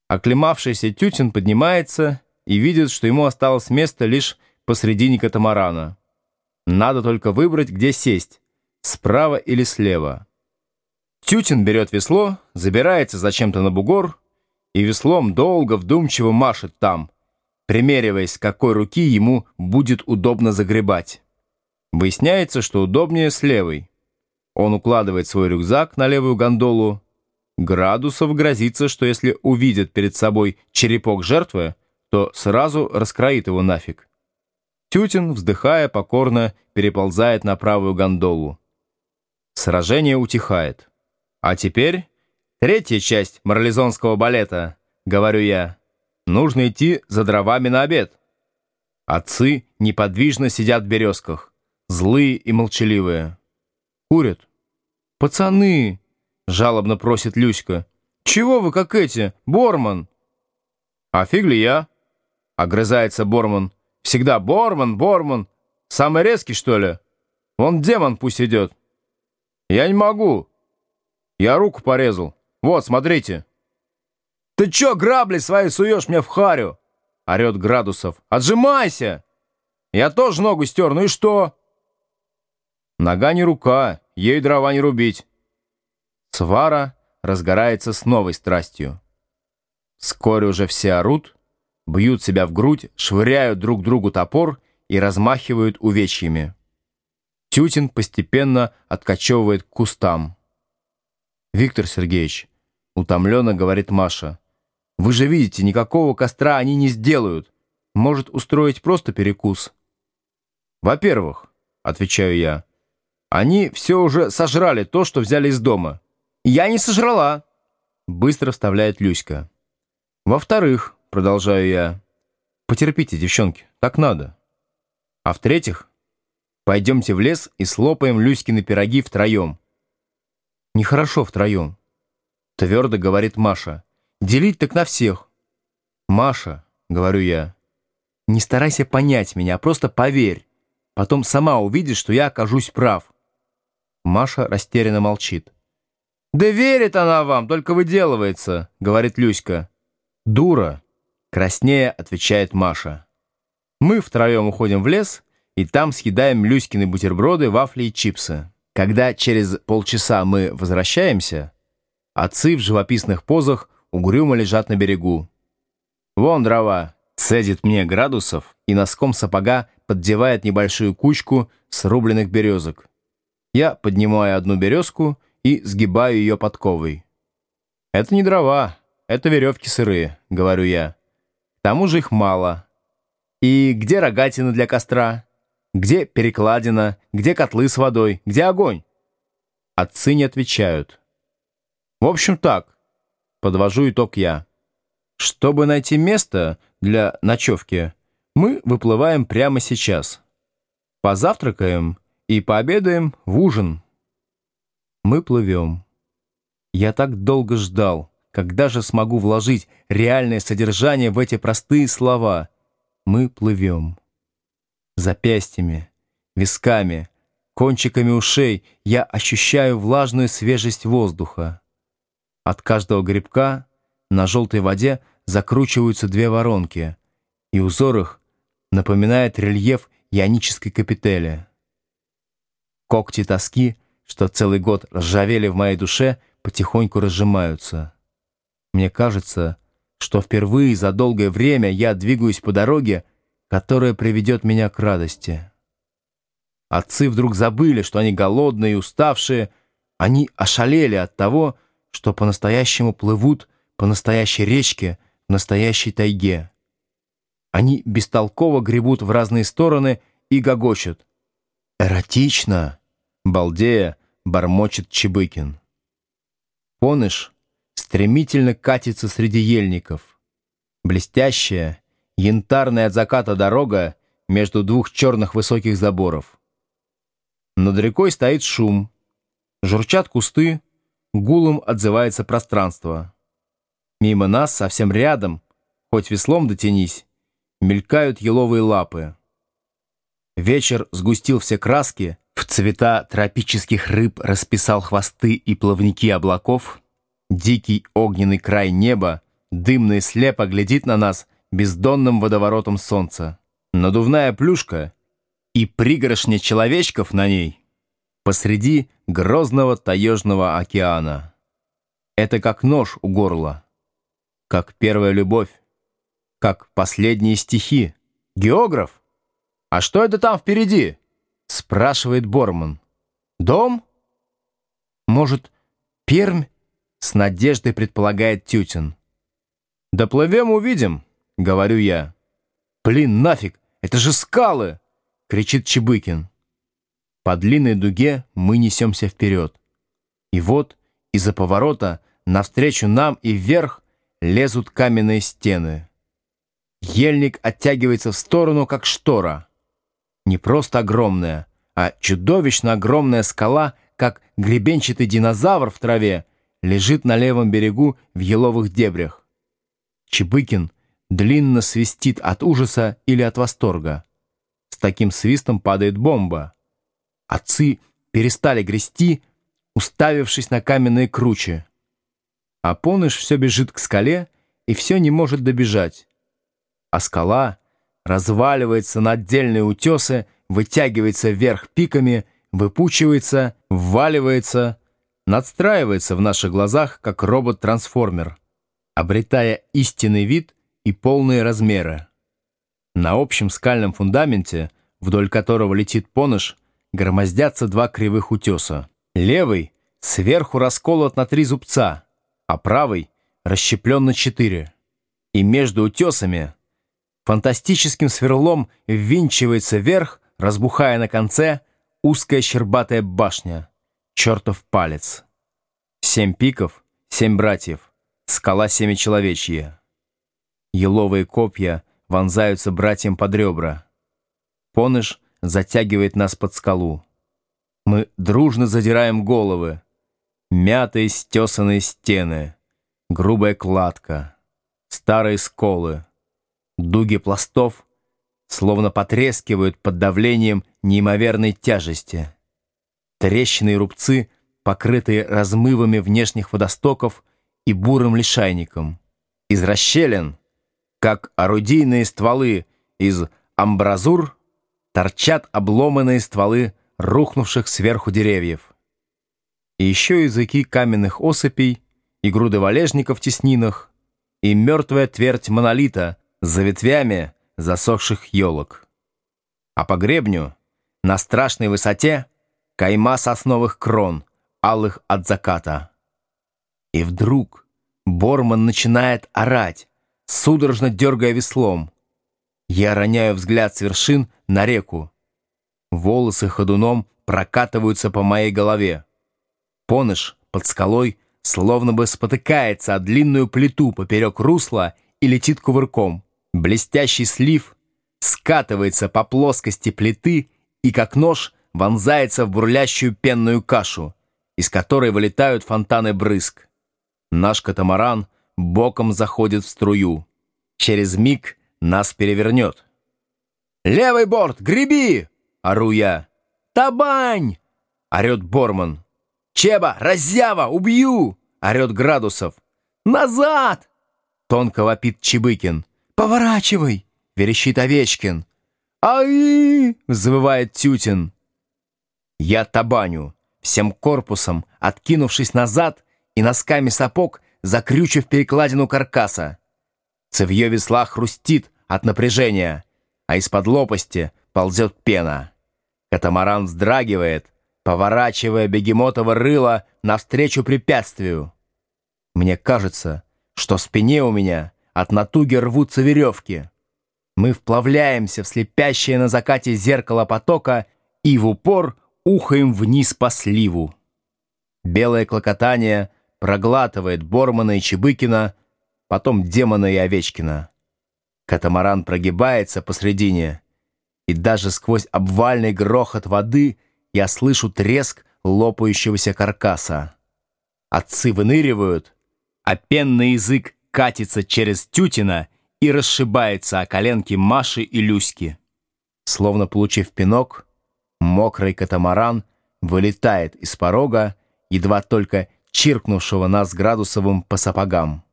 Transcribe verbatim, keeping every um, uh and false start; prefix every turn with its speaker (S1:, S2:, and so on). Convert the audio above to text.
S1: Оклемавшийся Тютин поднимается и видит, что ему осталось место лишь посредине катамарана. Надо только выбрать, где сесть, справа или слева. Тютин берет весло, забирается зачем-то на бугор и веслом долго вдумчиво машет там, примериваясь, с какой руки ему будет удобно загребать. Выясняется, что удобнее с левой. Он укладывает свой рюкзак на левую гондолу. Градусов грозится, что если увидит перед собой черепок жертвы, то сразу раскроит его нафиг. Тютин, вздыхая, покорно переползает на правую гондолу. Сражение утихает. А теперь третья часть марлезонского балета, говорю я. Нужно идти за дровами на обед. Отцы неподвижно сидят в березках, злые и молчаливые. Курят. «Пацаны!» — жалобно просит Люська. «Чего вы как эти, Борман?» «А фиг ли я?» — огрызается Борман. «Всегда Борман, Борман. Самый резкий, что ли? Вон демон пусть идет». «Я не могу. Я руку порезал. Вот, смотрите». «Ты чё грабли свои суешь мне в харю?» — орёт Градусов. «Отжимайся! Я тоже ногу стер, ну и что?» «Нога не рука, ей дрова не рубить». Свара разгорается с новой страстью. Вскоре уже все орут, бьют себя в грудь, швыряют друг другу топор и размахивают увечьями. Тютин постепенно откачевывает к кустам. «Виктор Сергеевич», — утомленно говорит Маша, — «вы же видите, никакого костра они не сделают. Может, устроить просто перекус?» «Во-первых», — отвечаю я, — «они все уже сожрали то, что взяли из дома». «Я не сожрала», — быстро вставляет Люська. «Во-вторых», — продолжаю я, — «потерпите, девчонки, так надо. А в-третьих, пойдемте в лес и слопаем Люськины пироги втроем». «Нехорошо втроем», — твердо говорит Маша. «Делить так на всех». «Маша», — говорю я, — «не старайся понять меня, а просто поверь. Потом сама увидишь, что я окажусь прав». Маша растерянно молчит. «Да верит она вам, только выделывается», — говорит Люська. «Дура», — краснея отвечает Маша. Мы втроем уходим в лес, и там съедаем Люськины бутерброды, вафли и чипсы. Когда через полчаса мы возвращаемся, отцы в живописных позах угрюмо лежат на берегу. «Вон дрова», — цедит мне Градусов и носком сапога поддевает небольшую кучку срубленных березок. Я поднимаю одну березку и сгибаю ее подковой. «Это не дрова, это веревки сырые», — говорю я. «К тому же их мало. И где рогатина для костра? Где перекладина? Где котлы с водой? Где огонь?» Отцы не отвечают. «В общем так», — подвожу итог я. «Чтобы найти место для ночевки, мы выплываем прямо сейчас. Позавтракаем и пообедаем в ужин». Мы плывем. Я так долго ждал, когда же смогу вложить реальное содержание в эти простые слова. Мы плывем. Запястьями, висками, кончиками ушей я ощущаю влажную свежесть воздуха. От каждого грибка на желтой воде закручиваются две воронки, и узор их напоминает рельеф ионической капители. Когти тоски, что целый год ржавели в моей душе, потихоньку разжимаются. Мне кажется, что впервые за долгое время я двигаюсь по дороге, которая приведет меня к радости. Отцы вдруг забыли, что они голодные и уставшие. Они ошалели от того, что по-настоящему плывут по настоящей речке в настоящей тайге. Они бестолково гребут в разные стороны и гогочут. «Эротично!» — балдея бормочет Чебыкин. Поныш стремительно катится среди ельников. Блестящая, янтарная от заката дорога между двух черных высоких заборов. Над рекой стоит шум. Журчат кусты, гулом отзывается пространство. Мимо нас, совсем рядом, хоть веслом дотянись, мелькают еловые лапы. Вечер сгустил все краски, в цвета тропических рыб расписал хвосты и плавники облаков. Дикий огненный край неба дымно и слепо глядит на нас бездонным водоворотом солнца. Надувная плюшка и пригоршня человечков на ней посреди грозного таежного океана. Это как нож у горла, как первая любовь, как последние стихи. «Географ? А что это там впереди?» — спрашивает Борман. «Дом? Может, Пермь?» — с надеждой предполагает Тютин. «Доплывем, увидим», — говорю я. «Блин, нафиг, это же скалы!» — кричит Чебыкин. По длинной дуге мы несемся вперед. И вот из-за поворота навстречу нам и вверх лезут каменные стены. Ельник оттягивается в сторону, как штора. Не просто огромная, а чудовищно огромная скала, как гребенчатый динозавр в траве, лежит на левом берегу в еловых дебрях. Чебыкин длинно свистит от ужаса или от восторга. С таким свистом падает бомба. Отцы перестали грести, уставившись на каменные кручи. А Поныш все бежит к скале и все не может добежать. А скала разваливается на отдельные утесы, вытягивается вверх пиками, выпучивается, вваливается, надстраивается в наших глазах, как робот-трансформер, обретая истинный вид и полные размеры. На общем скальном фундаменте, вдоль которого летит Поныш, громоздятся два кривых утеса. Левый сверху расколот на три зубца, а правый расщеплен на четыре. И между утесами фантастическим сверлом ввинчивается вверх, разбухая на конце, узкая щербатая башня, чертов палец. Семь пиков, семь братьев, скала семичеловечья. Еловые копья вонзаются братьям под ребра. Поныш затягивает нас под скалу. Мы дружно задираем головы. Мятые стесанные стены, грубая кладка, старые сколы, дуги пластов словно потрескивают под давлением неимоверной тяжести. Трещины и рубцы, покрытые размывами внешних водостоков и бурым лишайником. Из расщелин, как орудийные стволы из амбразур, торчат обломанные стволы рухнувших сверху деревьев. И еще языки каменных осыпей, и груды валежников в теснинах, и мертвая твердь монолита за ветвями засохших елок. А по гребню, на страшной высоте, кайма сосновых крон, алых от заката. И вдруг Борман начинает орать, судорожно дергая веслом. Я роняю взгляд с вершин на реку. Волосы ходуном прокатываются по моей голове. Поныш под скалой словно бы спотыкается о длинную плиту поперек русла и летит кувырком. Блестящий слив скатывается по плоскости плиты и, как нож, вонзается в бурлящую пенную кашу, из которой вылетают фонтаны брызг. Наш катамаран боком заходит в струю. Через миг нас перевернет. «Левый борт, греби!» — ору я. «Табань!» — орет Борман. «Чеба, раззява, убью!» — орет Градусов. «Назад!» — тонко вопит Чебыкин. «Поворачивай!» — верещит Овечкин. «Ай!» — взвывает Тютин. Я табаню, всем корпусом, откинувшись назад и носками сапог, закрючив перекладину каркаса. Цевье весла хрустит от напряжения, а из-под лопасти ползет пена. Катамаран вздрагивает, поворачивая бегемотово рыло навстречу препятствию. Мне кажется, что в спине у меня от натуги рвутся веревки. Мы вплавляемся в слепящее на закате зеркало потока и в упор ухаем вниз по сливу. Белое клокотание проглатывает Бормана и Чебыкина, потом Демона и Овечкина. Катамаран прогибается посредине, и даже сквозь обвальный грохот воды я слышу треск лопающегося каркаса. Отцы выныривают, а пенный язык катится через Тютина и расшибается о коленки Маши и Люськи. Словно получив пинок, мокрый катамаран вылетает из порога, едва только чиркнувшего нас Градусовым по сапогам.